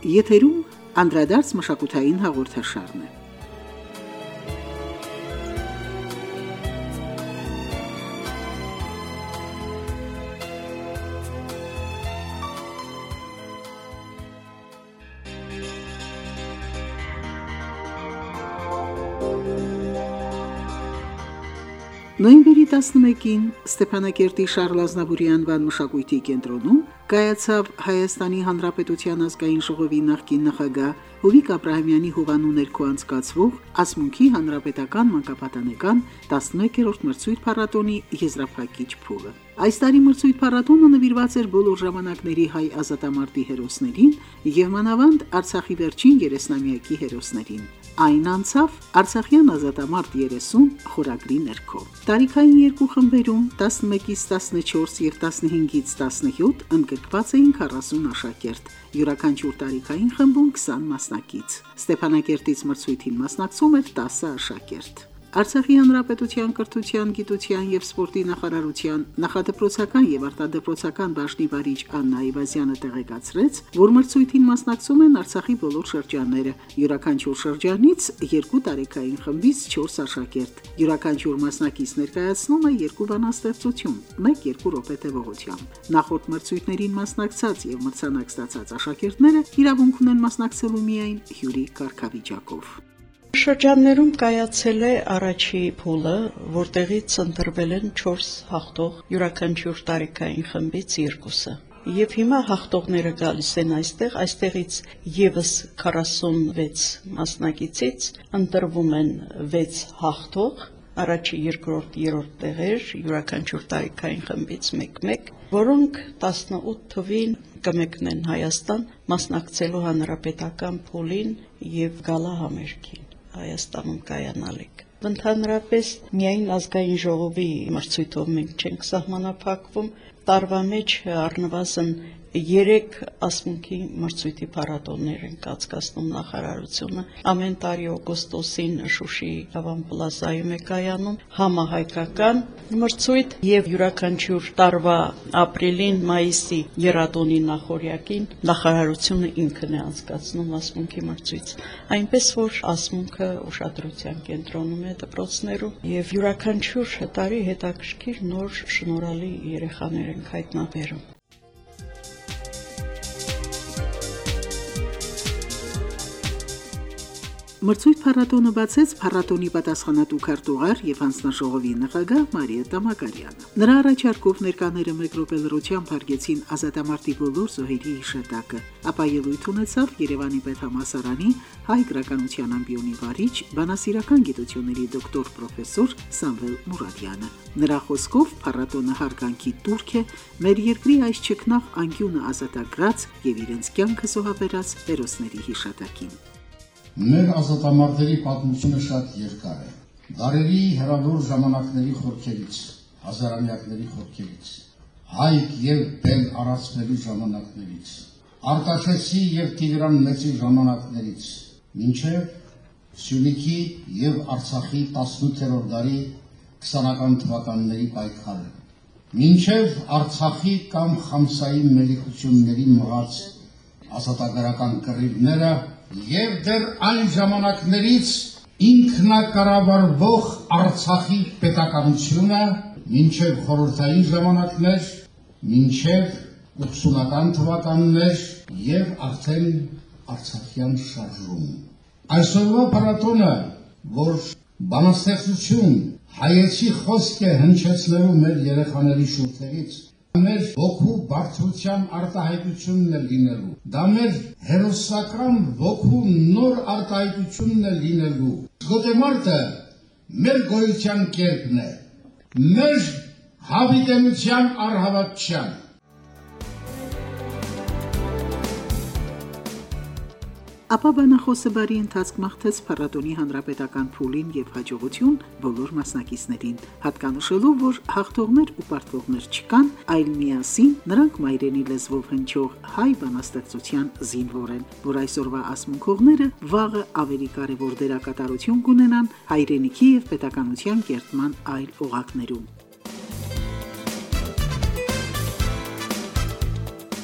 Եթերում անդրադարձ մշակութային հաղորդաշարն է։ Նոյեմբերի 11-ին Ստեփանակերտի Շարլ Ազնավուրի անվան մշակույթի կենտրոնում կայացավ Հայաստանի Հանրապետության ազգային ժողովի նախկին նախագահ Հովիկ Աբրահամյանի հովանու ներքո անցկացվող Ասմունքի հանրապետական մանկապատանեկան 11-րդ մրցույթ փառատոնի եզրափակիչ փուլը։ Այս տարի մրցույթ փառատոնը նվիրված էր բոլոր ժամանակների հայ ազատամարտի հերոսներին եւ մանավանդ Արցախի վերջին 30-ամյակի հերոսներին։ Այն անցավ Արցախյան ազատամարտ 30 խորագրի ներքո։ Տարիքային երկու խմբերում 11-ից 14 եւ 15-ից 17 ընդգրկված էին 40 աշակերտ, յուրաքանչյուր տարիքային խմբում 20 մասնակից։ Ստեփանակերտից մրցույթին մասնակցում էր 10 աշակերտ։ Արցախի հանրապետության կրթության, գիտության եւ սպորտի նախարարության նախադպրոցական եւ արտադպրոցական բաժնի վարիչ Աննա Այվազյանը տեղեկացրեց, որ մրցույթին մասնակցում են Արցախի բոլոր շրջանները։ Յուրաքանչյուր շրջանից 2 տարեկային խմբից 4 աշակերտ։ Յուրաքանչյուր մասնակից ներկայացնում է 2 բանաստեղծություն, 1-2 րոպե տևողությամբ։ Նախորդ մրցույթներին մասնակցած եւ մրցանակ ստացած աշակերտները իրավունք ունեն մասնակցելու միայն հյուրի կարգավիճակով։ Շրջաններում կայացել է առաջի փուլը, որտեղից ընտրվել են 4 հաղթող յուրաքանչյուր տարիքային խմբից 2-ը։ Եվ հիմա հաղթողները գալիս են այստեղից եւս 46 մասնակիցից ընտրվում են 6 հաղթող, առաջի, երկրորդ, երրորդ տեղեր յուրաքանչյուր տարիքային խմբից 1-1, որոնք 18 թվին կմեկնեն Հայաստան մասնակցելու հանրապետական փուլին եւ գալա համերգին Հայաստանում կայանալիք։ Ընդհանրապես միայն ազգային ժողովի մրցույթով մենք չենք սահմանափակվում, տարվա մեջ առնվազն 3 ասմունքի մրցույթի փառատոներ են կազմում նախարարությունը։ Ամեն տարի օգոստոսին Շուշիի Հավան պլազայում է կայանում համահայկական մրցույթ եւ յուրաքանչյուր տարվա ապրիլին, մայիսի եռատոնի նախորյակին նախարարությունը ինքն է անցկացնում ասմունքի մրցույթ։ Այնպես որ ասմունքը ուշադրության կենտրոնում է դպրոցներում եւ յուրաքանչյուր տարի հետաքրքիր նոր շնորհալի երեխաներ են հայտնաբերում։ Մրցույթ փառատոնը բացեց փառատոնի պատասխանատու քարտուղար եւ հանձնաժողովի նախագահ Մարիետտա Մակարյանը։ Նրա առաջարկով ներկաները 1 րոպե լրությամբ հարգեցին ազատամարտի բոլոր զոհերի հիշատակը, ապա ելույթ ունեցավ Երևանի պետհամալսարանի հայ գրականության ամբիոնի վարիչ, բանասիրական գիտությունների դոկտոր պրոֆեսոր Սամվել Մուրադյանը։ Նրա խոսքով փառատոնը հարգանքի տուրք է մեր երկրի այս չքնաղ անկյունը ազատագրած եւ իրենց կյանքը զոհաբերած հերոսների հիշատակին։ Մեր ազատամարտերի պատմությունը շատ երկար է։ Դարերի հեռավոր ժամանակների խորքերից, հազարամյակների խորքերից, Հայք եւ Բել առածվելու ժամանակներից, Արտաշեսի եւ Տիգրան Մեծի ժամանակներից, մինչեւ Սյունիքի եւ Արցախի 18-րդ դարի 20-ական թվականների պայքարը, մինչեւ Արցախի կամ Խամսայի մելիքությունների մղած ազատագրական կռիվները եւ դեռ այն ժամանակներից ինքնակառավարվող Արցախի պետականությունը, մինչև խորհրդային ժամանակներ, մինչև 80-ական թվականներ եւ արդեն Արցախյան շարժում։ Այսօրվա փառատոնը, որ բանաստեղծություն, հայեցի խոսք է հնչեցնելու մեր երեխաների շուրթերից, մեր ոգու բարձրության արտահայտությունն է լինելու, դա մեր հերոսական ոգու նոր արտահայտությունն է լինելու։ Գոտեմարտը մեր գոյության կերպն է, մեր հավիտենության առհավատչյան։ Ապա բանախոսը բարի ընթացք մաղթեց փառատոնի հանրապետական փուլին եւ հաջողություն բոլոր մասնակիցներին, հատկանշելով, որ հաղթողներ ու պարտվողներ չկան, այլ միասին նրանք մայրենի լեզվով հնչող հայ բանաստեղծության զինվոր են, որ այսօրվա ասմունքողները վաղը ավելի կարևոր դերակատարություն կունենան հայրենիքի եւ պետականության կերտման այլ օղակներում։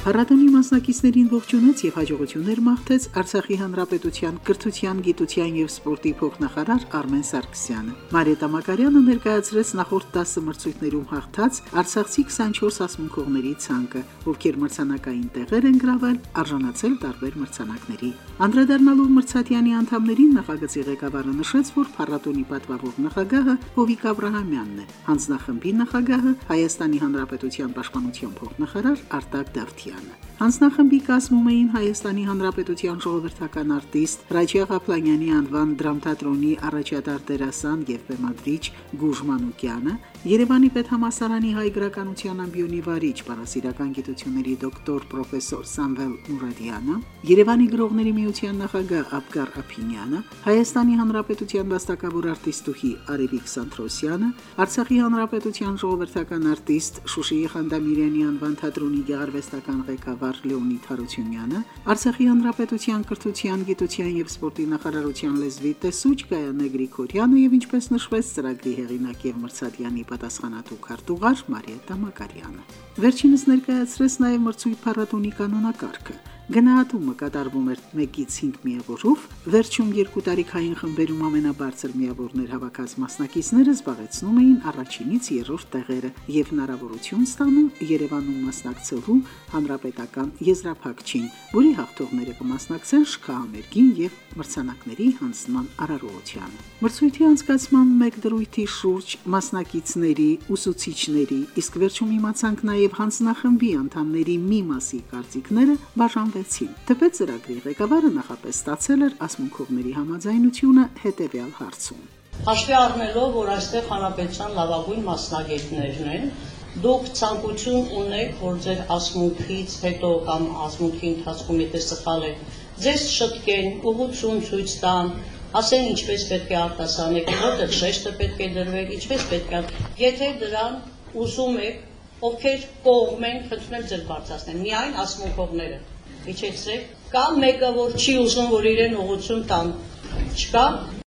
Փառատոնի մասնակիցներին ողջունեց եւ հաջողություններ մաղթեց Արցախի Հանրապետության կրթության, գիտության եւ սպորտի փոխնախարար Արմեն Սարգսյանը։ Մարիետա Մակարյանը ներկայացրեց նախորդ 10 մրցույթներում հաղթած արցախցի 24 ասմունքողների ցանկը, ովքեր մրցանակային տեղեր են գրավել, արժանացել տարբեր մրցանակների։ Անդրադառնալով մրցատյանի անդամներին նախագծի ղեկավարը նշեց, որ փառատոնի պատվավոր նախագահը Հովիկ Աբրահամյանն է, հանձնախմբի նախագահը Հայաստանի Հանրապետության պաշտպանության փոխնախարար Արտակ Դավթյանը։ Հանձնախմբի կազմում էին Հայաստանի Հանրապետության ժողովրդական արտիստ Ռաջա Ղափլանյանի անվան դրամթատրոնի առաջատար դերասան եւ բեմադրիչ Գուժ Մանուկյանը, Երևանի պետհամալսարանի հայ գրականության ամբիոնի վարիչ, բանասիրական գիտությունների դոկտոր պրոֆեսոր Սամվել Մուրադյանը, Երևանի գրողների միության նախագահ Աբգար Ափինյանը, Հայաստանի Հանրապետության վաստակավոր արտիստուհի Արևիկ Սանթրոսյանը, Արցախի Հանրապետության ժողովրդական արտիստ Շուշիի Խանդամիրյանի անվան թատրոնի գեղարվեստական ղեկավար Լեոնիդ Հարությունյանը, Արցախի Հանրապետության կրթության, գիտության եւ սպորտի նախարարության լեզվի տեսուչ Գայանե Գրիգորյանը եւ ինչպես նշվեց ծրագրի հեղինակ եւ մրցատյանի պատասխանատու քարտուղար Մարիետա Մակարյանը։ Վերջինս ներկայացրեց նաեւ մրցույթ փառատոնի կանոնակարգը։ Գնահատումը կատարվում էր 1-ից 5 միավորով, վերջում 2 տարիքային խմբերում ամենաբարձր միավորներ հավաքած մասնակիցները զբաղեցնում էին առաջինից 3-րդ տեղերը եւ հնարավորություն ստանում Երևանում մասնակցելու հանրապետական եզրափակչին, որի հաղթողները կմասնակցեն շքահամերգին եւ մրցանակների հանձնման արարողությանը։ Մրցույթի անցկացման մեկ դրույթի շուրջ մասնակիցների, ուսուցիչների, իսկ վերջում իմացանք նաեւ հանձնախմբի անդամների մի մասի կարծիքները բաժանվեցին։ Թեպետ ծրագրի ղեկավարը նախապես ստացել էր ասմունքողների համաձայնությունը հետևյալ հարցում։ Հաշվի առնելով, որ այստեղ հանրապետության լավագույն մասնագետներն են, դուք ցանկություն ունեք, որ ձեր ասմունքից հետո կամ ասմունքի ընթացքում եթե սխալ է, ձեզ շտկեն, ուղղություն ցույց տան, ասեն ինչպես պետք է արտասանեք, որտեղ շեշտը պետք է դրվեք, ինչպես պետք է։ Եթե դրան ուզում եք, ովքեր կողմ են, խնդրում եմ ձեր բարձրացնել, միայն ասմունքողները։ Իջեցրեք, կամ մեկը, որ չի ուզում, որ իրեն ուղղություն տան, չկա։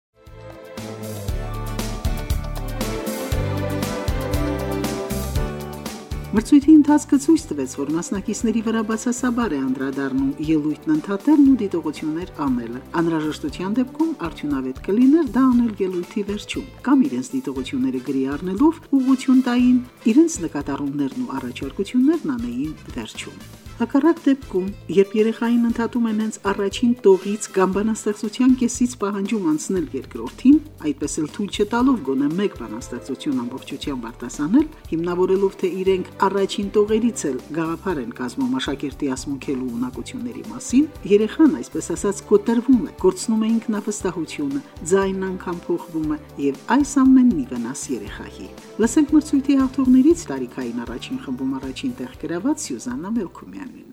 Մրցույթի ընթացքը ցույց տվեց, որ մասնակիցների վրա բացասաբար է անդրադառնում ելույթն ընդհատելն ու դիտողություններ անելը։ Անհրաժեշտության դեպքում արդյունավետ կլիներ դա անել ելույթի վերջում, կամ իրենց դիտողությունները գրի առնելով ուղղություն տային, իրենց նկատառումներն ու առաջարկություններն անեին վերջում։ Հակառակ դեպքում, երբ երեխային ընդհատում են հենց առաջին տողից կամ բանաստեղծության կեսից պահանջում անցնել երկրորդին, այդպես էլ թույլ չտալով գոնե մեկ բանաստեղծություն ամբողջությամբ արտասանել, հիմնավորելով թե իրենք առաջին տողերից էլ գաղափար են կազմում աշակերտի ասմունքելու ունակությունների մասին, երեխան, այսպես ասած, կոտրվում է, կորցնում է ինքնավստահությունը, ձայնն անգամ փոխվում է եւ այս ամենն ի վնաս երեխայի։ Լսենք մրցույթի հաղթողներից տարիքային առաջին խմբում առաջին տեղ գրաված Սյուզաննա Մելքումյանին։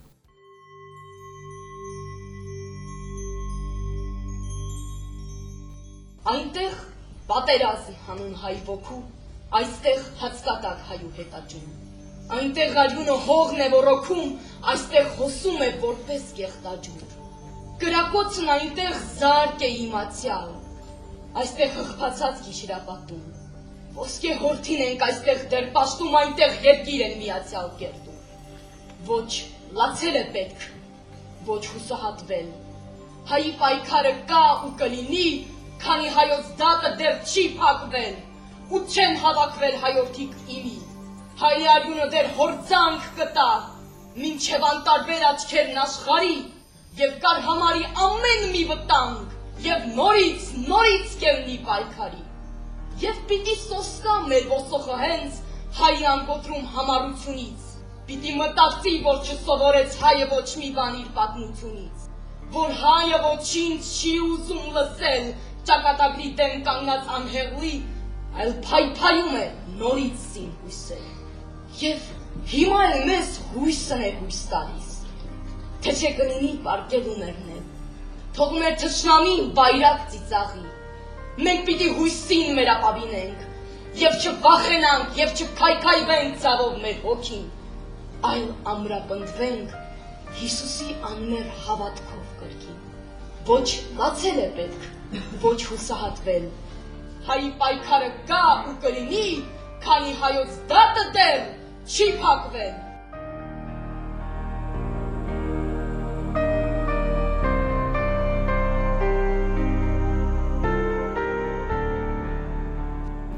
Այնտեղ պատերազմ հանուն հայ ոգու, այստեղ հացկատակ հայու հետաճում։ Այնտեղ արյունը հողն է ոռոգում, այստեղ հոսում է որպես գեղտաջուր։ Կրակոցն այնտեղ զարկ է իմացյալ, այստեղ հղբացած գիշերապատում։ Ոսկե հորթին ենք այստեղ դեռ պաշտում, այնտեղ երկիր են միացյալ կերտում։ Ոչ լացել է պետք, ոչ հուսահատվել։ Հայի պայքարը կա ու կլինի, քանի հայոց դատը դեռ չի փակվել, ու չեն հավաքվել հայորդիկ իմի։ Հայի արյունը դեռ հորձանք կտա, մինչև անտարբեր աչքերն աշխարհի, եւ կար համարի ամեն մի վտանգ, եւ նորից կելնի պայքարի։ Եվ պիտի սոսկա մեր ոսոխը հենց հայի անկոտրում համառությունից, պիտի մտածի, որ չսովորեց հայը ոչ մի բան իր պատմությունից, որ հայը ոչինչ չի ուզում լսել ճակատագրի դեմ կանգնած անհեղլի, այլ փայփայում է նորից սին հույսեր։ Եվ հիմա էլ մեզ հույսն է հույս տալիս, թե չէ կլինի պարկել ու ներնել, թող մեր թշնամին բայրակ ծիծաղի, մենք պիտի հույսին մեր ապավինենք, եւ չվախենանք եւ չքայքայվենք ցավով մեր հոգին, այլ ամրապնդվենք Հիսուսի անմեր հավատքով կրկին։ Ոչ լացել է պետք, ոչ հուսահատվել, հայի պայքարը կա ու կլինի, քանի հայոց դատը դեռ չի փակվել։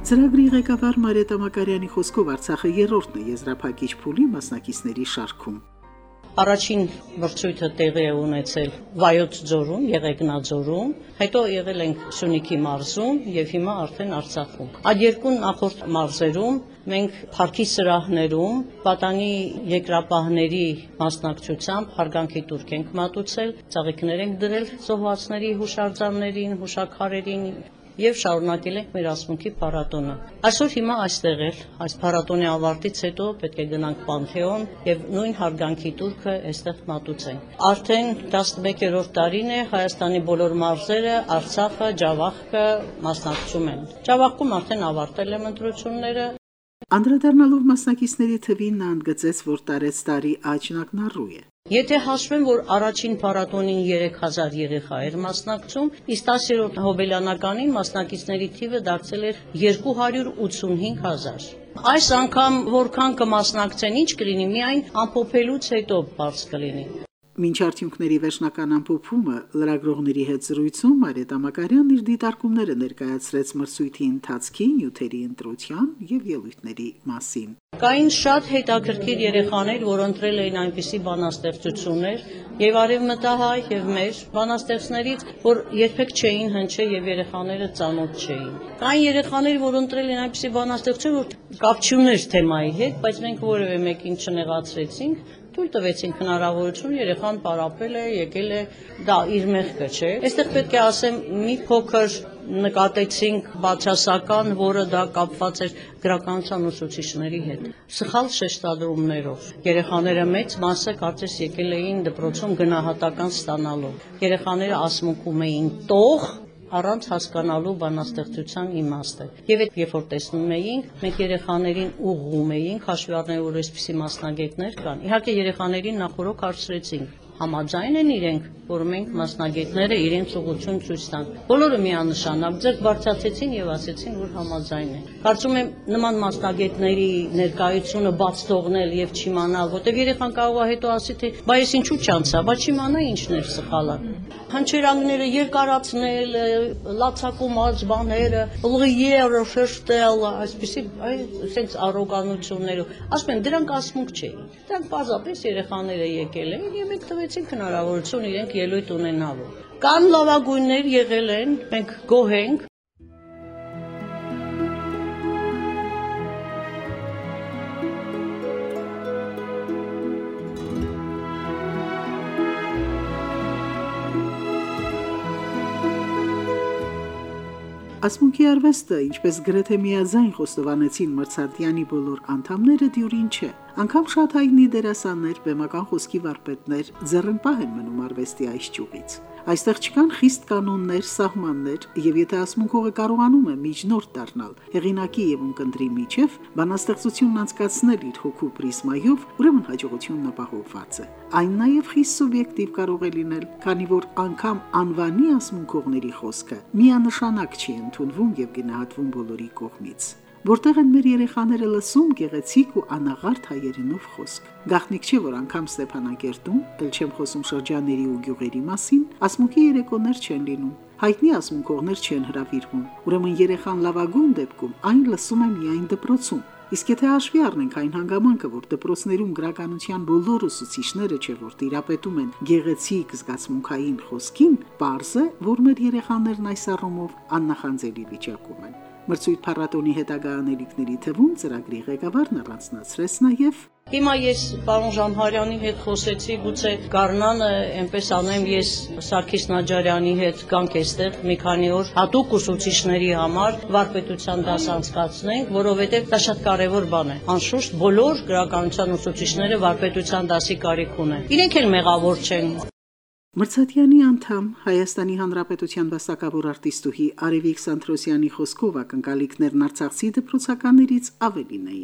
Ծրագրի ղեկավար Մարիետա Մակարյանի խոսքով Արցախը երրորդն է եզրափակիչ փուլի մասնակիցների շարքում։ Առաջին մրցույթը տեղի է ունեցել Վայոց ձորում, Եղեգնաձորում, հետո եղել ենք Սյունիքի մարզում եւ հիմա արդեն Արցախում։ Այդ երկու նախորդ մարզերում մենք парքի սրահներում պատանի երկրապահների մասնակցությամբ հարգանքի տուրք ենք մատուցել, ծաղիկներ ենք դրել զոհվածների հուշարձաններին, հուշաքարերին եւ շարունակել ենք մեր ասմունքի փառատոնը։ Այսօր հիմա այստեղ էլ այս փառատոնի ավարտից հետո պետք է գնանք Պանթեոն եւ նույն հարգանքի տուրքը այստեղ մատուցենք։ Արդեն 11-րդ տարին է Հայաստանի բոլոր մարզերը, Արցախը, Ջավախքը մասնակցում են։ Ջավախքում արդեն ավարտել եմ ընտրությունները։ Անդրադառնալով մասնակիցների թվին նա ընդգծեց, որ տարեցտարի աճն ակնառու է։ Եթե հաշվեմ, որ առաջին փառատոնին 3000 երեխա էր մասնակցում, իսկ 10-րդ հոբելյանականին մասնակիցների թիվը դարձել էր 285000։ Այս անգամ որքան կմասնակցեն, ինչ կլինի, միայն ամփոփելուց հետո բարձ կլինի։ Մինչ արդյունքների վերջնական ամփոփումը լրագրողների հետ զրույցում Մարիետա Մակարյանն իր դիտարկումները ներկայացրեց մրցույթի ընթացքի, նյութերի ընտրության եւ ելույթների մասին։ Կային շատ հետաքրքիր երեխաներ, որ ընտրել էին այնպիսի բանաստեղծություններ, եւ արևմտահայ եւ մեր բանաստեղծներից, որ երբեք չէին հնչել եւ երեխաները ծանոթ չէին։ Կային երեխաներ, որ ընտրել էին այնպիսի բանաստեղծություն, որ կապ չուներ թեմայի հետ, բայց մենք որևէ մեկին չնեղացրեցինք։ Թույլ տվեցինք հնարավորություն, երեխան պարապել է, եկել է, դա իր մեղքը չէ։ Այստեղ պետք է ասեմ, մի փոքր նկատեցինք բացասական, որը դա կապված էր գրականության ուսուցիչների հետ։ Սխալ շեշտադրումներով։ Երեխաները մեծ մասը կարծես եկել էին դպրոցում գնահատական ստանալու։ Երեխաները ասմունքում էին տող առանց հասկանալու բանաստեղծության իմաստը։ Եվ երբ որ տեսնում էինք, մենք երեխաներին ուղղում էինք, հաշվի առնելով որ այսպիսի մասնագետներ կան։ Իհարկե երեխաներին նախորոք հարցրեցինք, համաձայն են իրենք, որ մենք մասնագետները իրենց ուղղություն ցույց տանք։ Բոլորը միանշանակ ձեռք բարձրացեցին եւ ասեցին, որ համաձայն են։ Կարծում եմ նման մասնագետների ներկայությունը բաց թողնել եւ չիմանալ, որտեղ երեխան կարող է հետո ասի, թե բայ ես ինչու չանցա, բայց չիմանա ինչն էր սխալը։ Հնչերանգները երկարացնել, լացակումած բաները, լիերը շեշտել, այսպիսի այսպես առոգանություններով։ Ասում են, դրանք ասմունք չէին։ Դրանք պարզապես երեխաները եկել են եւ մենք տվեցինք հնարավորություն իրենք ելույթ ունենալու։ Կան լավագույններ եղել են, մենք գոհ ենք։ Ասմունքի արվեստը, ինչպես գրեթե միաձայն խոստովանեցին մրցարտյանի բոլոր անդամները, դյուրին չէ։ Անկամ շատ հայտնի դերասաններ, բեմական խոսքի վարպետներ ձեռնպահ են մնում արվեստի այս ճյուղից։ Այստեղ չկան խիստ կանոններ, սահմաններ, եւ եթե ասմունքողը կարողանում է միջնորդ դառնալ հեղինակի եւ ունկնդրի միջև, բանաստեղծությունն անցկացնել իր հոգու պրիզմայով, ուրեմն հաջողությունն ապահովված է։ Այն նաեւ խիստ սուբյեկտիվ կարող է լինել, քանի որ անգամ անվանի ասմունքողների խոսքը միանշանակ չի ընդունվում եւ գնահատվում բոլորի կողմից։ Որտեղ են մեր երեխաները լսում գեղեցիկ ու անաղարտ հայերենով խոսք։ Գաղտնիք չէ, որ անգամ Ստեփանակերտում, ել չեմ խոսում շրջանների ու գյուղերի մասին, ասմունքի երեկոներ չեն լինում։ Հայտնի ասմունքողներ չեն հրավիրվում։ Ուրեմն երեխան լավագույն դեպքում այն լսում է միայն դպրոցում։ Իսկ եթե հաշվի առնենք այն հանգամանքը, որ դպրոցներում գրականության բոլոր ուսուցիչները չէ որ տիրապետում են գեղեցիկ զգացմունքային խոսքին, պարզ է, որ մեր երեխաներն այս առումով աննախանձելի վիճակում են։ Մրցույթ փառատոնի հետագա անելիքների թվում ծրագրի ղեկավարն առանձնացրեց նաև Հիմա ես պարոն Ժամհարյանի հետ խոսեցի, գուցե Գառնանը այնպես անեմ, ես Սարգիս Նաջարյանի հետ գանք այստեղ մի քանի օր հատուկ ուսուցիչների համար վարպետության դաս անցկացնենք, որովհետև դա շատ կարևոր բան է։ Անշուշտ բոլոր գրականության ուսուցիչները վարպետության դասի կարիք ունեն։ Իրենք էլ մեղավոր չեն։ Մրցատյանի անդամ Հայաստանի Հանրապետության վաստակավոր արտիստուհի Արևիկ Սանթրոսյանի խոսքով ակնկալիքներն արցախցի դպրոցականներից ավելին էին։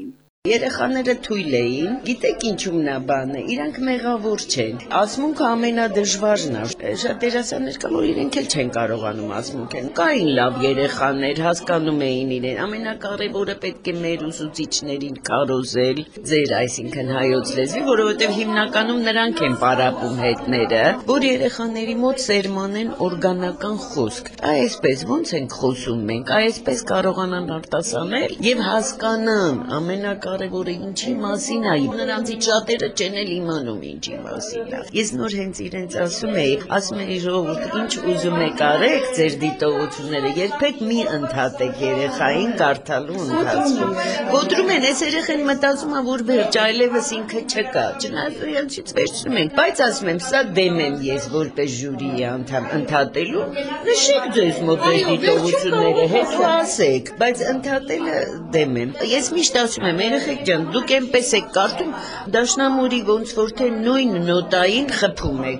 Երեխաները թույլ էին, գիտեք ինչու՞մն է բանը, իրանք մեղավոր չեն։ Ասմունքը ամենադժվարն է։ Շատ դերասաններ կա, որ իրենք էլ չեն կարողանում ասմունքեն։ Կային լավ երեխաներ, հասկանում էին իրեն։ Ամենակարևորը պետք է մեր ուսուցիչներին քարոզել, ձեր, այսինքն հայոց լեզվի, որովհետև հիմնականում նրանք են պարապում հետները, որ երեխաների մոտ սերմանեն օրգանական խոսք։ Այսպես ոնց ենք խոսում մենք, այսպես կարողանան արտասանել եւ հասկանան ամենակարևորը ինչի մասին է։ Նրանցից շատերը չեն էլ իմանում ինչի մասին է։ Ես նոր հենց իրենց ասում էի ժողովուրդ, ինչ ուզում եք արեք ձեր դիտողությունները, երբեք մի ընդհատեք երեխային կարդալու ընթացքում։ Կոտրում են, այս երեխան մտածում է, որ վերջ այլևս ինքը չկա, չնայած իրենցից վերցնում են, բայց ասում եմ, սա դեմ եմ ես որպես ժյուրիի անդամ ընդհատելու, նշեք ձեզ մոտ այս դիտողությունները, հետո ասեք, բայց ընդհատելը դեմ եմ։ Ես միշտ ասում եմ, երեխեք ջան, դուք այնպես եք կարդում, դաշնամուրի ոնց որ թե նույն նոտային խփում եք,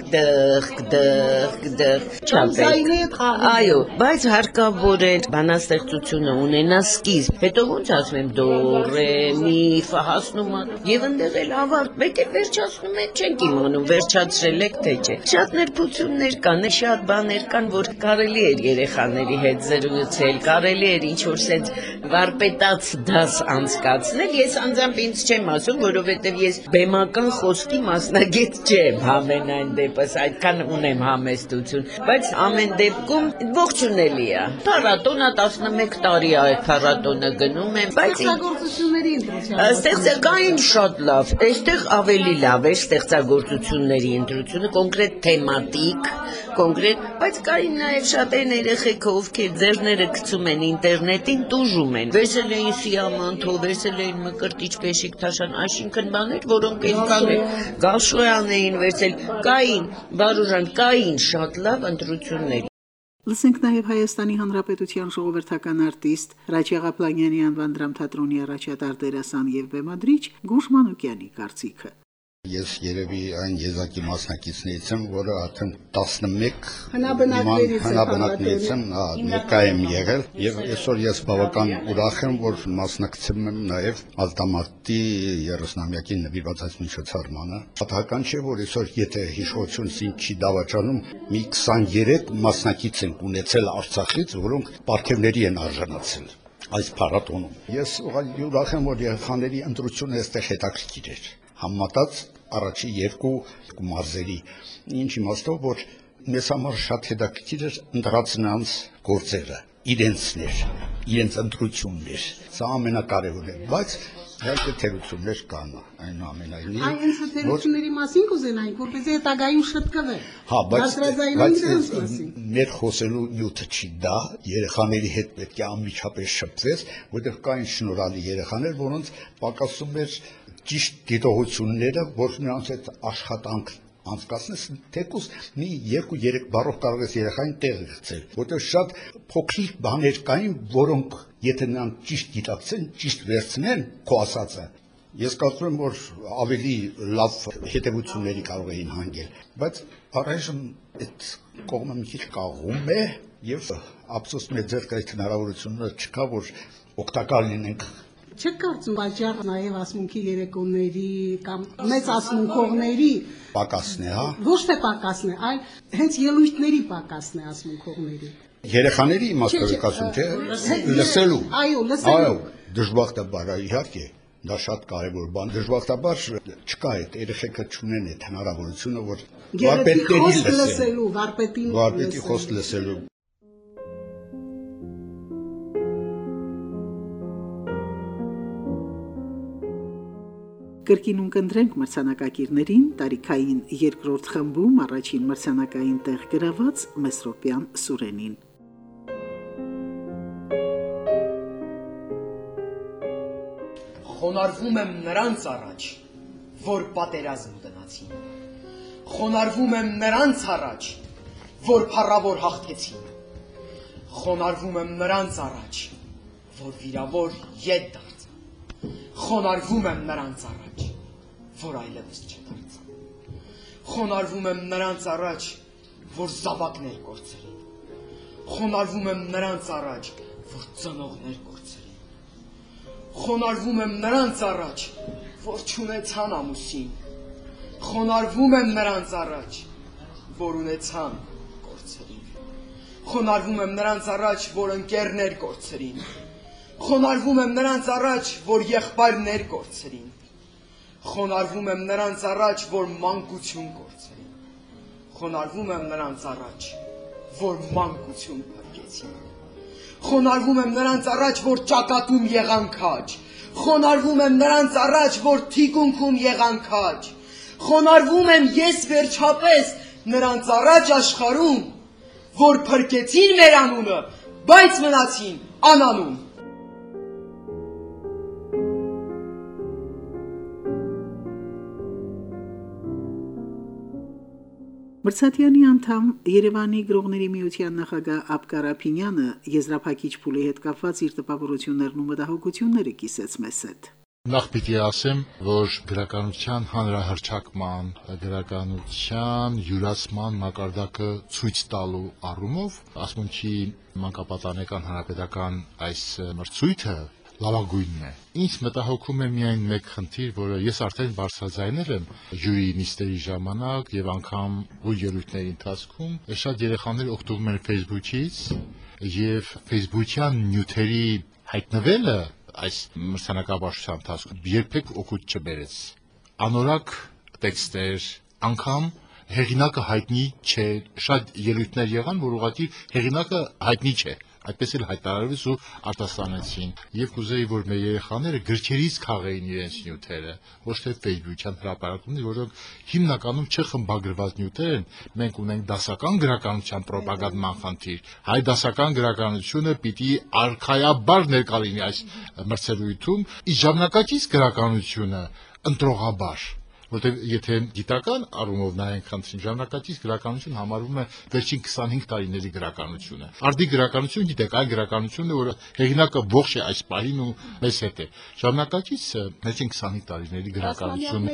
դղ, չափեք։ Այո, բայց հարկավոր է բանաստեղծությունը ունենա սկիզբ, հետո ոնց ասում եմ, դո, ռե, մի, ֆա հասնում եւ ընդեղ էլ ավարտ, մեկ էլ վերջացնում եք, չենք իմանում, վերջացրել եք թե չէ։ Շատ ներբություններ կան, շատ բաներ կան, որ կարելի էր երեխաների հետ զրուցել, կարելի էր ինչ-որ սենց վարպետաց դաս անցկացնել, ես անձամբ ինձ չեմ ասում, որովհետև ես բեմական խոսքի մասնագետ չեմ, ամենայն դեպս այդքան ունեմ համեստություն, բայց ամեն դեպքում ողջունելի է։ Փառատոնը 11 տարի է այդ փառատոնը գնում եմ, բայց ստեղծագործությունների ընտրությունը ստեղծագործություններին շատ լավ, այստեղ ավելի լավ է ստեղծագործությունների ընտրությունը, կոնկրետ թեմատիկ, կոնկրետ, բայց կային նաև շատերն երեխեք, ովքեր ձեռները գցում են ինտերնետին, տուժում են, վերցել էին Սիամանթով, վերցել էին Մկրտիչ Պեշիկ Թաշան, այսինքն բաներ, որոնք Գալշոյան էին վերցել, կային, Վարուժան, կային շատ լավ ընտրություններ։ Լսենք նաև Հայաստանի Հանրապետության ժողովրդական արտիստ Ռաչե Ղապլանյանի անվան դրամթատրոնի առաջատար դերասան եւ բեմադրիչ Գուշ Մանուկյանի կարծիքը։ Ես երևի այն եզակի մասնակիցներից եմ, որը արդեն 11 հանրաբնակներից եմ ներկա եմ եղել եւ այսօր ես բավական ուրախ եմ, որ մասնակցում եմ նաեւ ազդամարտի 30-ամյակին նվիրված այս միջոցառմանը։ Պատահական չէ, որ այսօր եթե հիշողությունս ինձ չի դավաճանում, մի 23 մասնակից ենք ունեցել Արցախից, որոնք պարգևների են արժանացել այս փառատոնում։ Ես ուղղակի ուրախ եմ, որ երեխաների ընտրությունը այստեղ հետաքրքիր էր։ Համեմատած առաջի երկու մարզերի, ինչ իմաստով, որ մեզ համար շատ հետաքրքիր էր ընտրած նրանց գործերը, իրենց ընտրություններ, սա ամենակարևորն է, բայց իհարկե թերություններ կան, այնուամենայնիվ։ Այս թերությունների մասին կուզենայինք, որպեսզի հետագայում շտկվեն։ Հա, բայց մեր խոսելու նյութը չի դա, երեխաների հետ պետք է անմիջապես շփվես, որտեղ կային շնորհալի երեխաներ, որոնց պակասում էր ճիշտ դիտողությունները, որ նրանց այդ աշխատանք անցկացնես, թեկուզ մի 2-3 բառով կարող ես երեխային տեղ գցել, որտեղ շատ փոքրիկ բաներ կային, որոնք եթե նրանք ճիշտ գիտակցեն, ճիշտ վերցնեն քո ասածը, ես կարծում եմ, որ ավելի լավ հետևությունների կարող էին հանգել, բայց առայժմ այդ կողմը մի քիչ կաղում է եւ ափսոս մեր ձեռք այդ հնարավորությունը չկա, որ օգտակար լինենք։ Չեք կարծում վաճառ նաև ասմունքի երեկոների կամ մեծ ասմունքողների պակասն է, հա։ Ոչ թե պակասն է, այլ հենց ելույթների պակասն է ասմունքողների։ Երեխաների իմաստով եք ասում, թե լսելու։ Այո, լսելու։ Այո, դժբախտաբար իհարկե, դա շատ կարևոր բան, դժբախտաբար չկա այդ երեխեքը չունեն այդ հնարավորությունը, որ վարպետների լսելու, վարպետի խոսք լսելու։ Կրկին ունկնդրենք մրցանակակիրներին տարիքային երկրորդ խմբում առաջին մրցանակային տեղ գրաված Մեսրոպյան Սուրենին։ Խոնարհվում եմ նրանց առաջ, որ պատերազմ գնացին։ Խոնարհվում եմ նրանց առաջ, որ փառավոր հաղթեցին։ Խոնարհվում եմ նրանց առաջ, որ վիրավոր ետ դարձան։ Խոնարհվում եմ նրանց առաջ, որ այլևս չդարձան։ Խոնարհվում եմ նրանց առաջ, որ զավակներ կորցրին։ Խոնարհվում եմ նրանց առաջ, որ ծնողներ կորցրին։ Խոնարհվում եմ նրանց առաջ, որ չունեցան ամուսին, խոնարհվում եմ նրանց առաջ, որ ունեցան կորցրին, խոնարհվում եմ նրանց առաջ, որ ընկերներ կորցրին, խոնարհվում եմ նրանց առաջ, որ եղբայրներ կորցրին, խոնարհվում եմ նրանց առաջ, որ մանկություն կորցրին, խոնարհվում եմ նրանց առաջ, որ մանկություն փրկեցին, խոնարհվում եմ նրանց առաջ, որ ճակատում եղան քաջ, խոնարհվում եմ նրանց առաջ, որ թիկունքում եղան քաջ, խոնարհվում եմ ես վերջապես նրանց առաջ աշխարհում, որ փրկեցին մեր անունը, բայց մնացին անանուն։ Մրցատյանի անդամ Երևանի գրողների միության նախագահ Աբգար Ափինյանը եզրափակիչ փուլի հետ կապված իր տպավորություններն ու մտահոգությունները կիսեց մեզ հետ։ Նախ պիտի ասեմ, որ գրականության հանրահռչակման, գրականության յուրացման մակարդակը ցույց տալու առումով ասմունքի մանկապատանեկան հանրապետական այս մրցույթը լավագույնն է։ Ինձ մտահոգում է միայն մեկ խնդիր, որը ես արդեն բարձրաձայնել եմ ժյուրի նիստերի ժամանակ եւ անգամ ուր ելույթների ընթացքում, շատ երեխաներ օգտվում են Facebook-ից եւ Facebook-յան նյութերի հայտնվելը այս մրցանակաբաշխության ընթացքում երբեք օգուտ չբերեց։ Անորակ տեքստեր, անգամ հեղինակը հայտնի չէ, շատ ելույթներ եղան, որ ուղղակի հեղինակը հայտնի չէ, այդպես էլ հայտարարվեց ու արտասանեցին։ Եվ կուզեի, որ մեր երեխաները գրքերից քաղեին իրենց նյութերը, ոչ թե Facebook-յան հրապարակումներ, որոնք հիմնականում չխմբագրված նյութեր են։ Մենք ունենք դասական գրականության պրոպագանդման խնդիր։ Հայ դասական գրականությունը պիտի արխայաբար ներկա լինի այս մրցելույթում, իսկ ժամանակակից գրականությունը ընտրողաբար, որտեղ եթե գիտական առումով նայենք խնդրին, ժամանակակից գրականություն համարվում է վերջին 25 տարիների գրականությունը։ Արդի գրականություն գիտեք, այն գրականությունն է, որը հեղինակը ողջ է այս պահին ու մեզ հետ է։ Ժամանակակիցը վերջին 25 տարիների գրականություն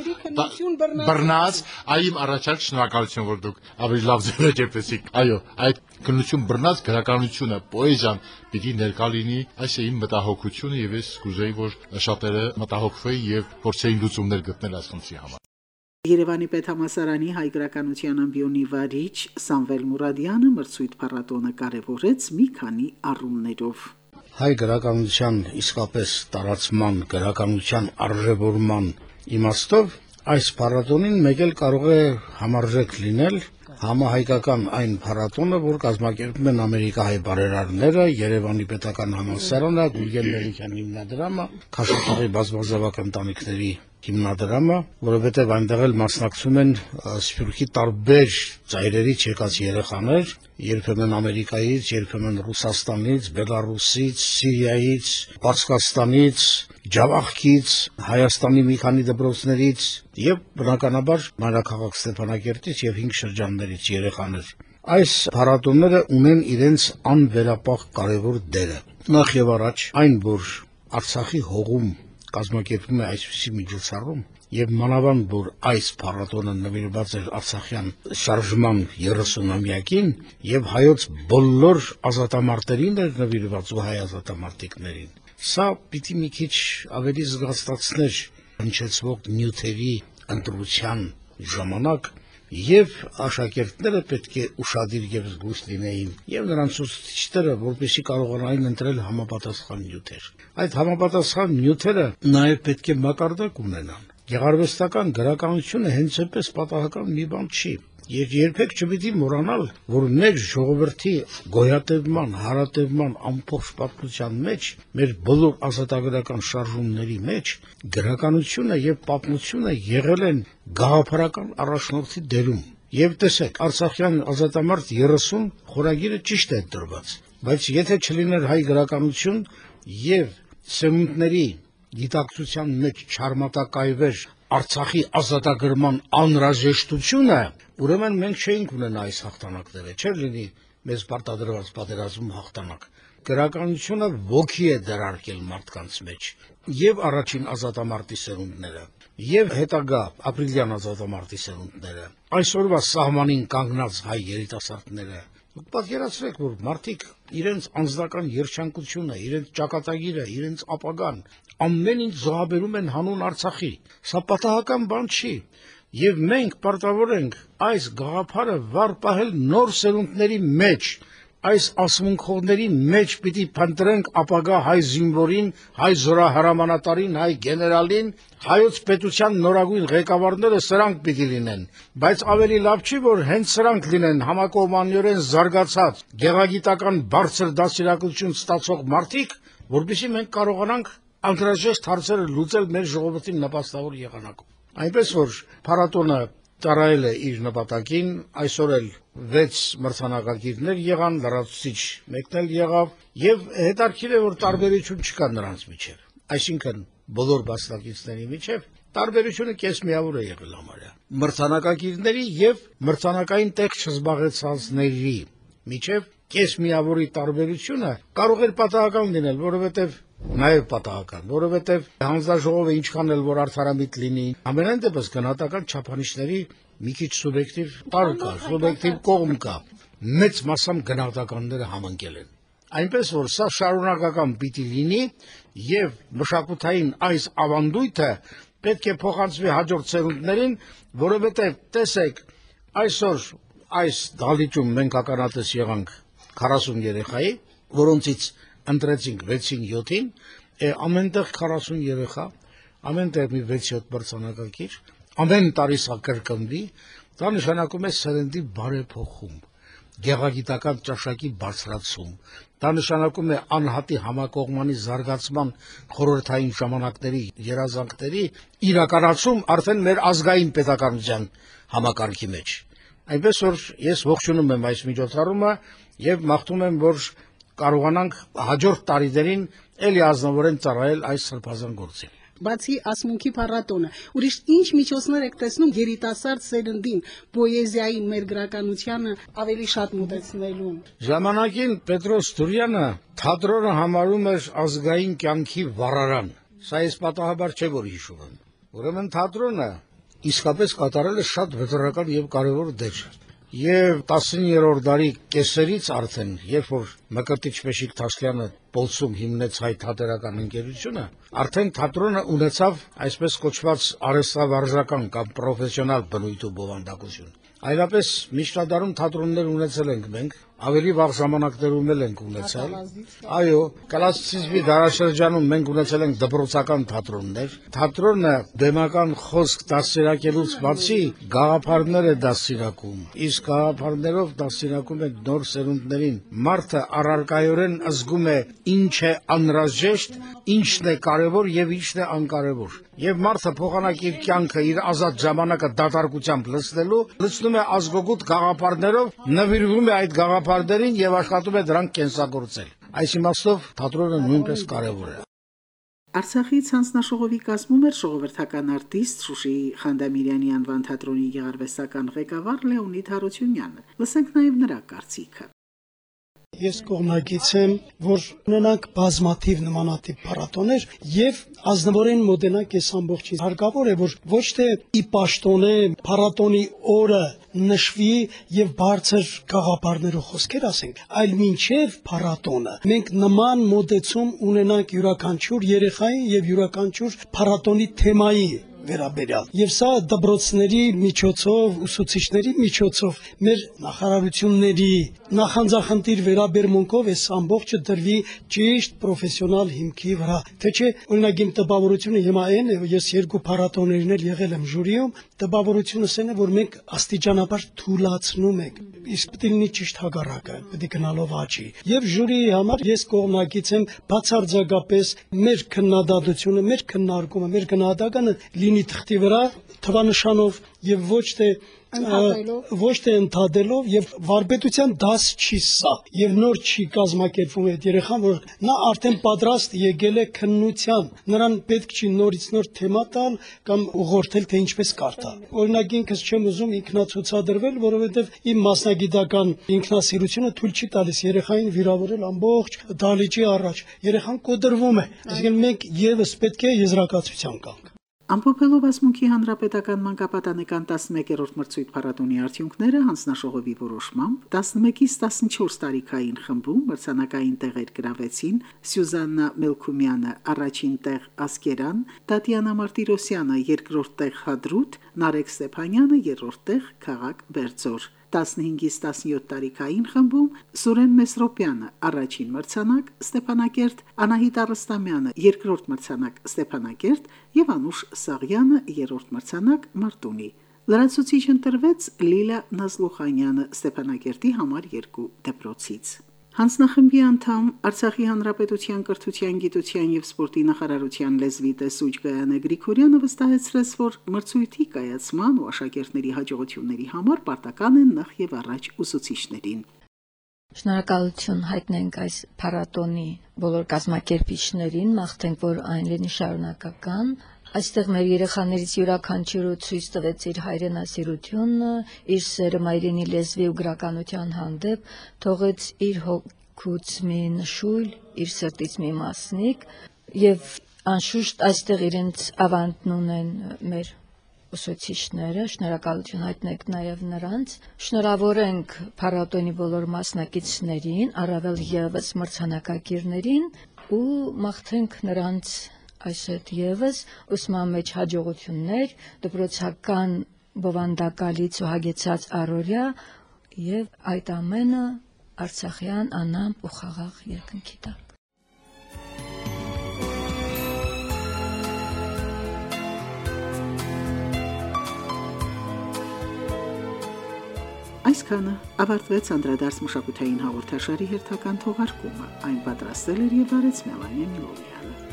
բռնած, այ իմ առաջարկ շնորհակալություն, որ դուք ավելի լավ ձևակերպեցիք։ Այո, այդ քննություն բռնած գրականությունը, պոեզիան պիտի ներկա լինի, այս է իմ մտահոգությունը եւ ես կուզեի, որ շատերը մտահոգվեին եւ փորձեին լուծումներ գտնել այս խնդրի համար։ Երևանի պետհամասարանի հայ գրականության ամբիոնի վարիչ Սամվել Մուրադյանը մրցույթ փառատոնը կարևորեց մի քանի առումներով։ Հայ գրականության իսկապես տարածման, գրականության արժևորման իմաստով այս փառատոնին մեկ էլ կարող է համարժեք լինել համահայկական այն փառատոնը, որ կազմակերպում են ամերիկահայ բարերարները, Երևանի պետական համալսարանը, Գուրգեն Մելիքյան հիմնադրամը, Քաշաթաղի բազմազավակ ընտանիքների հիմնադրամը, որովհետև այնտեղ էլ մասնակցում են Սփյուռքի տարբեր ծայրերից եկած երեխաներ, երբեմն Ամերիկայից, երբեմն Ռուսաստանից, Բելարուսից, Սիրիայից, Պարսկաստանից, Ջավախքից, Հայաստանի մի քանի դպրոցներից եւ բնականաբար մայրաքաղաք Ստեփանակերտից եւ 5 շրջաններից երեխաներ։ Այս փառատոնները ունեն իրենց անվերապահ կարևոր դերը։ Նախ եւ առաջ այն, որ Արցախի հողում կազմակերպվում է այսպիսի միջոցառում եւ մանավանդ որ այս փառատոնը նվիրված էր Արցախյան շարժման 30-ամյակին եւ հայոց բոլոր ազատամարտերին էր նվիրված ու հայ ազատամարտիկներին, սա պիտի մի քիչ ավելի զգաստացներ հնչեցվող նյութերի ընտրության ժամանակ եւ աշակերտները պետք է ուշադիր եւ զգույշ լինեին եւ նրանց ուսուցիչները, որպեսզի կարողանային ընտրել համապատասխան նյութեր։ Այդ համապատասխան նյութերը նաեւ պետք է մակարդակ ունենան։ Գեղարվեստական գրականությունը հենց այնպես պատահական մի բան չի։ Երբեք չպիտի մոռանալ, որ մեր ժողովրդի գոյատևման, հարատևման ամբողջ պատմության մեջ, մեր բոլոր ազատագրական շարժումների մեջ գրականությունը եւ պատմությունը եղել են գաղափարական առաջնորդի դերում։ Եվ տեսեք, Արցախյան ազատամարտ 30 խորագիրը ճիշտ է դրված, բայց եթե չլիներ հայ գրականություն եւ սերունդների գիտակցության մեջ չարմատակայվեր Արցախի ազատագրման անհրաժեշտությունը, ուրեմն մենք չէինք ունենա այս հաղթանակները, չէր լինի մեզ պարտադրված պատերազմում հաղթանակ։ Գրականությունը ոգի է դրարկել մարդկանց մեջ, եւ առաջին ազատամարտի սերունդները, եւ հետագա ապրիլյան ազատամարտի սերունդները, այսօրվա սահմանին կանգնած հայ երիտասարդները, Պատկերացրեք, որ մարդիկ իրենց անձնական երջանկությունը, իրենց ճակատագիրը, իրենց ապագան ամեն ինչ զոհաբերում են հանուն Արցախի։ Սա պատահական բան չի։ Եվ մենք պարտավոր ենք այս գաղափարը վառ պահել նոր սերունդների մեջ, այս ասմունքողների մեջ պիտի փնտրենք ապագա հայ զինվորին, հայ զորահրամանատարին, հայ գեներալին, հայոց պետության նորագույն ղեկավարները սրանք պիտի լինեն, բայց ավելի լավ չի, որ հենց սրանք լինեն համակողմանիորեն զարգացած, գեղագիտական բարձր դաստիարակություն ստացող մարդիկ, որպեսզի մենք կարողանանք անհրաժեշտ հարցերը լուծել մեր ժողովրդին նպաստավոր եղանակով։ Այնպես որ փառատոնը ծառայել է իր նպատակին, այսօր էլ 6 մրցանակակիրներ եղան, լրացուցիչ մեկն էլ եղավ, եւ հետաքրքիր է, որ տարբերություն չկա նրանց միջև։ Այսինքն բոլոր մասնակիցների միջև տարբերությունը կես միավոր է եղել համարյա։ Մրցանակակիրների եւ մրցանակային տեղ չզբաղեցածների միջև կես միավորի տարբերությունը կարող էր պատահական լինել, որովհետեւ Նաև պատահական, որովհետև հանձնաժողովը ինչքան էլ որ արդարամիտ լինի, ամենայն դեպս գնահատական չափանիշների մի քիչ սուբյեկտիվ տար կա, սուբյեկտիվ կողմ կա, մեծ մասամբ գնահատականները համընկել են։ Այնպես որ սա շարունակական պիտի լինի եւ մշակութային այս ավանդույթը պետք է փոխանցվի հաջորդ սերունդներին, որովհետև տեսեք, այսօր այս դահլիճում մենք ականատես եղանք 40 երեխայի, որոնցից ընտրեցինք 6-ին 7-ին, ամենտեղ 40 երեխա, ամենտեղ մի 6-7 մրցանակակիր, ամեն տարի սա կրկնվի, դա նշանակում է սերնդի բարեփոխում, գեղագիտական ճաշակի բարձրացում, դա նշանակում է անհատի համակողմանի զարգացման խորհրդային ժամանակների երազանքների իրականացում արդեն մեր ազգային պետականության համակարգի մեջ։ Այնպես որ ես ողջունում եմ այս միջոցառումը եւ մաղթում եմ, որ կարողանանք հաջորդ տարիներին էլի ազնվորեն ծառայել այս սրբազան գործին։ Բացի ասմունքի փառատոնը, ուրիշ ինչ միջոցներ եք տեսնում երիտասարդ սերնդին պոեզիային մեր գրականությանը ավելի շատ մոտեցնելուն։ Ժամանակին Պետրոս Տուրյանը թատրոնը համարում էր ազգային կյանքի վառարան։ Սա ես պատահաբար չէ որ հիշում եմ։ Ուրեմն թատրոնը իսկապես կատարել է շատ վճռական եւ կարեւոր դեր։ Եվ 19-րդ դարի կեսերից արդեն, երբ որ Մկրտիչ Փեշիկ Թաշլյանը Պոլսում հիմնեց հայ թատերական ընկերությունը, արդեն թատրոնը ունեցավ այսպես կոչված արհեստավարժական կամ պրոֆեսիոնալ բնույթ ու բովանդակություն։ Այլապես միջնադարում թատրոններ ունեցել ենք մենք, ավելի վաղ ժամանակներում էլ ենք ունեցել։ Այո, կլասիցիզմի դարաշրջանում մենք ունեցել ենք դպրոցական թատրոններ։ Թատրոնը բեմական խոսք դաստիարակելուց բացի գաղափարներ է դաստիարակում, իսկ գաղափարներով դաստիարակում է նոր սերունդներին։ Մարդը առարկայորեն զգում է ինչ է անհրաժեշտ, ինչն է կարևոր եւ ինչն է անկարևոր։ Եվ մարդը փոխանակ իր կյանքը, իր ազատ ժամանակը դատարկությամբ լցնում է ազգոգուտ գաղափարներով, նվիրվում է այդ գաղափարներին եւ աշխատում է դրանք կենսագործել։ Այս իմաստով թատրոնը նույնպես կարևոր է։ Արցախից հանձնաժողովի կազմում էր ժողովրդական արտիստ Շուշիի Խանդամիրյանի անվան թատրոնի գեղարվեստական ղեկավար Լեոնիդ Հարությունյանը։ Լսենք նաեւ նրա կարծիքը։ Ես կողմնակից եմ, որ ունենանք բազմաթիվ նմանատիպ փառատոներ եւ ազնվորեն մոտենանք այս ամբողջին։ Հարկավոր է, որ ոչ թե ի պաշտոնե փառատոնի օրը նշվի եւ բարձր գաղափարներով խոսքեր ասենք, այլ մինչեւ փառատոնը մենք նման մոտեցում ունենանք յուրաքանչյուր երեխայի եւ յուրաքանչյուր փառատոնի թեմայի վերաբերյալ։ Եվ սա դպրոցների միջոցով, ուսուցիչների միջոցով մեր նախարարությունների նախանձախնդիր վերաբերմունքով այս ամբողջը դրվի ճիշտ պրոֆեսիոնալ հիմքի վրա։ Թե չէ, օրինակ իմ տպավորությունը հիմա այն է, ես 2 փառատոներն էլ եղել եմ ժյուրիում, տպավորությունս այն է, որ մենք աստիճանաբար թուլացնում ենք։ Իսկ պետք է լինի ճիշտ հակառակը, պետք է գնալով աճի։ Եվ ժյուրիի համար ես կողմնակից եմ բացարձակապես մեր քննադատությունը, մեր քննարկումը, մեր գնահատականը լինի թղթի վրա թվանշանով եւ ոչ թե ընդհատելով եւ վարպետության դաս չի սա եւ նոր չի կազմակերպվում այդ երեխան, որ նա արդեն պատրաստ եկել է քննության, նրան պետք չի նորից նոր թեմա տալ կամ ուղղորդել թե ինչպես կարդալ։ Օրինակ ինքս չեմ ուզում ինքնացուցադրվել, որովհետեւ իմ մասնագիտական ինքնասիրությունը թույլ չի տալիս երեխային վիրավորել ամբողջ դահլիճի առաջ։ Երեխան կոտրվում է, այսինքն մենք եւս պետք է եզրակացության գանք։ Ամփոփելով Ասմունքի հանրապետական մանկապատանեկան 11-րդ մրցույթ փառատոնի արդյունքները հանձնաժողովի որոշմամբ 11-ից 14 տարիքային խմբում մրցանակային տեղեր գրավեցին Սյուզաննա Մելքումյանը առաջին տեղ Ասկերան, Տատյանա Մարտիրոսյանը երկրորդ տեղ Հադրութ, Նարեկ Ստեփանյանը երրորդ տեղ Քաղաք Բերձոր։ 15-ից 17 տարիքային խմբում Սուրեն Մեսրոպյանը առաջին մրցանակ, Ստեփանակերտ Անահիտ Արստամյանը երկրորդ մրցանակ Ստեփանակերտ եւ Անուշ Սաղյանը երրորդ մրցանակ Մարտունի։ Լրացուցիչ ընտրվեց Լիլա Նազլուխանյանը Ստեփանակերտի համար 2 դպրոցից։ Հանձնախմբի անդամ Արցախի հանրապետության կրթության, գիտության եւ սպորտի նախարարության լեզվի տեսուչ Գայանե Գրիգորյանը վստահեցրեց, որ մրցույթի կայացման ու աշակերտների հաջողությունների համար պարտական են նախ եւ առաջ ուսուցիչներին։ Շնորհակալություն հայտնենք այս փառատոնի բոլոր կազմակերպիչներին, մաղթենք, որ այն լինի շարունակական։ Այստեղ մեր երեխաներից յուրաքանչյուրը ցույց տվեց իր հայրենասիրությունը, իր սերը մայրենի լեզվի ու գրականության հանդեպ, թողեց իր հոգուց մի նշույլ, իր սրտից մի մասնիկ, եւ անշուշտ այստեղ իրենց ավանդն ունեն մեր ուսուցիչները, շնորհակալություն հայտնենք նաև նրանց։ Շնորհավոր ենք փառատոնի բոլոր մասնակիցներին, առավել ևս մրցանակակիրներին ու մաղթենք նրանց այսօր եւս ուսման մեջ հաջողություններ, դպրոցական բովանդակալից ու հագեցած առօրյա եւ այդ ամենը արցախյան անամպ ու խաղաղ երկնքի տակ։ Այսքանը ավարտվեց անդրադարձ մշակութային հաղորդաշարի հերթական թողարկումը։ Այն պատրաստել էր եւ արեց Մելանիա Միլոնյանը։